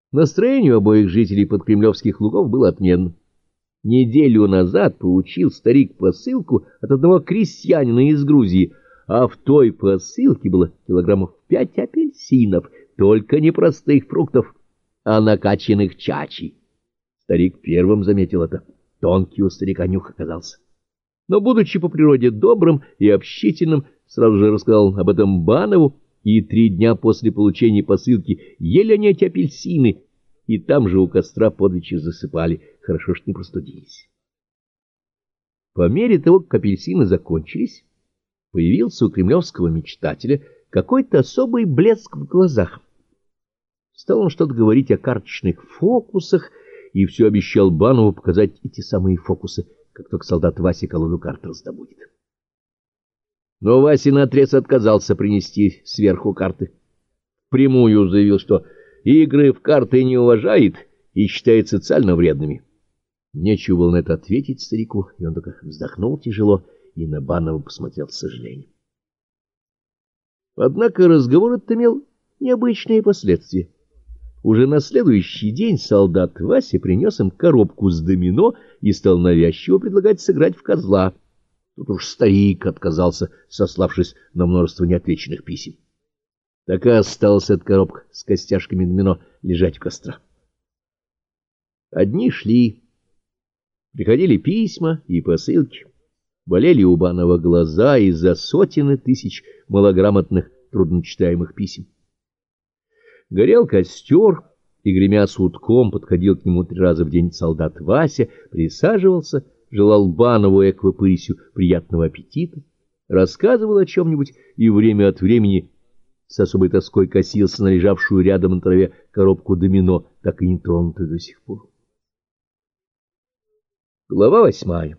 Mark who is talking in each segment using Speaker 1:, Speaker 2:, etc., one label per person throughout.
Speaker 1: Настроение у обоих жителей подкремлевских лугов было отменным. Неделю назад получил старик посылку от одного крестьянина из Грузии, а в той посылке было килограммов 5 апельсинов, только не простых фруктов, а накачанных чачи. Старик первым заметил это. Тонкий у старика нюх оказался. Но, будучи по природе добрым и общительным, сразу же рассказал об этом Банову, и 3 дня после получения посылки ели они эти апельсины, и там же у костра подвечи засыпали, хорошо что не простудились. По мере того, как апельсины закончились, появился у кремлевского мечтателя какой-то особый блеск в глазах. Стал он что-то говорить о карточных фокусах, и все обещал Банову показать эти самые фокусы, как только солдат Вася колоду карт раздобудет. Но Вася наотрез отказался принести сверху карты. Впрямую заявил, что игры в карты не уважает и считает социально вредными. Нечего было на это ответить старику, и он только вздохнул тяжело и на Банова посмотрел с сожалением. Однако разговор этот имел необычные последствия. Уже на следующий день солдат Вася принес им коробку с домино и стал навязчиво предлагать сыграть в козла. Тут уж старик отказался, сославшись на множество неотвеченных писем. Так и осталась эта коробка с костяшками домино лежать у костра. Одни шли, приходили письма и посылки, болели у Банова глаза из-за сотен тысяч малограмотных, трудночитаемых писем. Горел костер, и, гремя сутком, подходил к нему 3 раза в день солдат Вася, присаживался, желал Банову эквопырисью приятного аппетита, рассказывал о чем-нибудь и время от времени с особой тоской косился на лежавшую рядом на траве коробку домино, так и не тронутую до сих пор. Глава 8.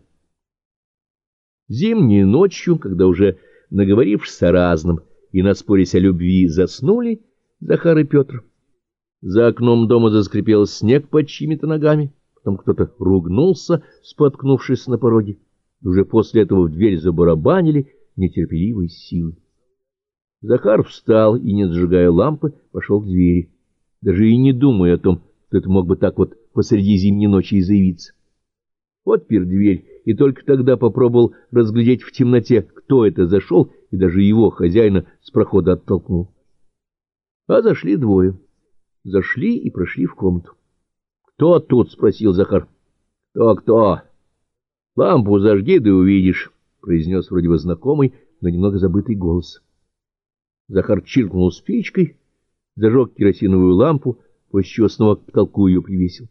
Speaker 1: Зимней ночью, когда уже наговорившись о разном и наспорясь о любви, заснули Захар и Петр. За окном дома заскрипел снег под чьими-то ногами, потом кто-то ругнулся, споткнувшись на пороге. Уже после этого в дверь забарабанили нетерпеливой силой. Захар встал и, не зажигая лампы, пошел к двери, даже и не думая о том, что это мог бы так вот посреди зимней ночи и заявиться. Отпер дверь и только тогда попробовал разглядеть в темноте, кто это зашел, и даже его, хозяина, с прохода оттолкнул. А зашли 2. Зашли и прошли в комнату. — Кто тут? — спросил Захар. — Кто? — Лампу зажги, да увидишь, — произнес вроде бы знакомый, но немного забытый голос. Захар чиркнул спичкой, зажег керосиновую лампу, после чего снова к потолку ее привесил.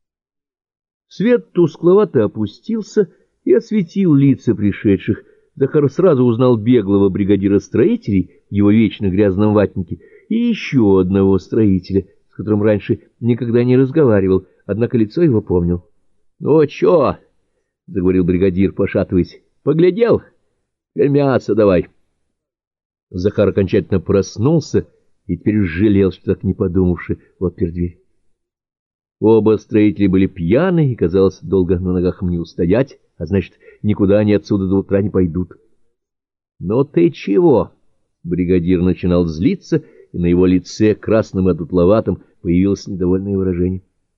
Speaker 1: Свет тускловато опустился и осветил лица пришедших. Захар сразу узнал беглого бригадира строителей в его вечно грязном ватнике и еще одного строителя, с которым раньше никогда не разговаривал, однако лицо его помнил. — Ну, чё? — заговорил бригадир, пошатываясь. — Поглядел? Мясо давай. Захар окончательно проснулся и теперь жалел, что так не подумавши, отпер дверь. Оба строителя были пьяны и, казалось, долго на ногах им не устоять, а значит, никуда они отсюда до утра не пойдут. — Ну ты чего? — бригадир начинал злиться, и на его лице, красным и одутловатым, появилось недовольное выражение.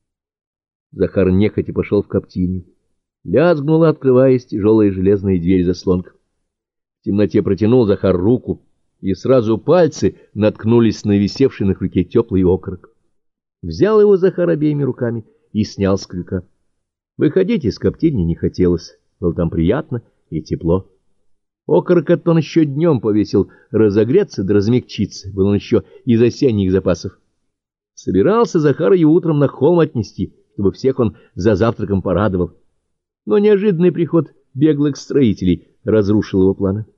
Speaker 1: Захар нехотя пошел в коптильню. Лязгнула, открываясь, тяжелая железная дверь-заслонка. В темноте протянул Захар руку, и сразу пальцы наткнулись на висевший на крюке теплый окорок. Взял его Захар обеими руками и снял с крюка. Выходить из коптильни не хотелось, было там приятно и тепло. Окорок этот он еще днем повесил разогреться да размягчиться, был он еще из осенних запасов. Собирался Захар его утром на холм отнести, чтобы всех он за завтраком порадовал. Но неожиданный приход беглых строителей разрушил его планы.